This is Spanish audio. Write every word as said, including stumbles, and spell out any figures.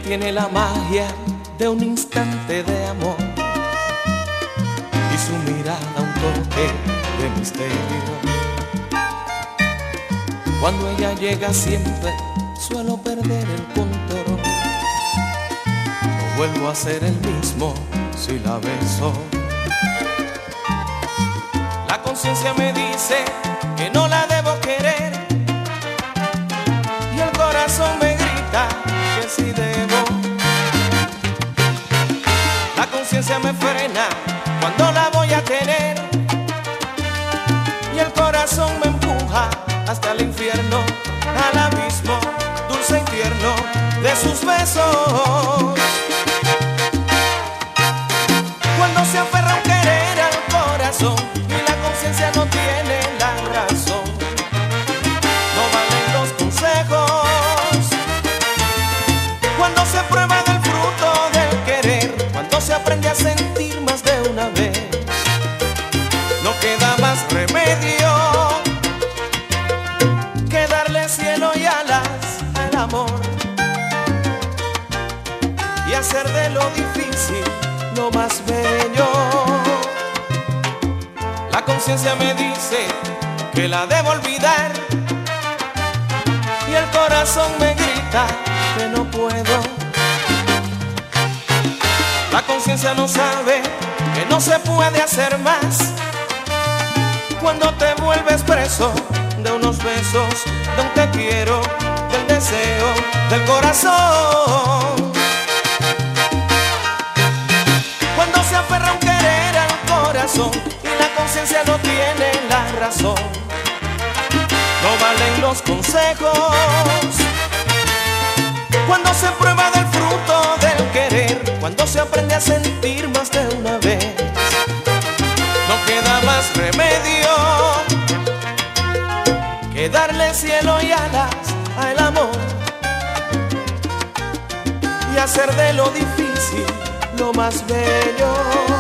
tiene la magia de un instante de amor y su mirada un toque de misterio. Cuando ella llega siempre suelo perder el control. No vuelvo a ser el mismo si la beso. La conciencia me dice que no la debo querer y el corazón me grita que sí debo. La conciencia me frena cuando la voy a tener y el corazón me empuja hasta el infierno, al abismo dulce y tierno de sus besos. Cuando se aferra un querer al corazón y la conciencia no tiene la razón, no valen los consejos. Cuando se prueba del fruto del querer, cuando se aprende a sentir más de una vez, no queda más remedio que darle cielo y alas al amor y hacer de lo difícil lo más bello. La conciencia me dice que la debo olvidar y el corazón me grita que no puedo. La conciencia no sabe que no se puede hacer más cuando te vuelves preso de unos besos, de un te quiero, del deseo, del corazón. Cuando se aferra un querer al corazón y la conciencia no tiene la razón, no valen los consejos. Cuando se prueba del fruto del querer, cuando se aprende a sentir más de una vez, no queda más remedio que darle cielo y alas al amor y hacer de lo difícil lo más bello.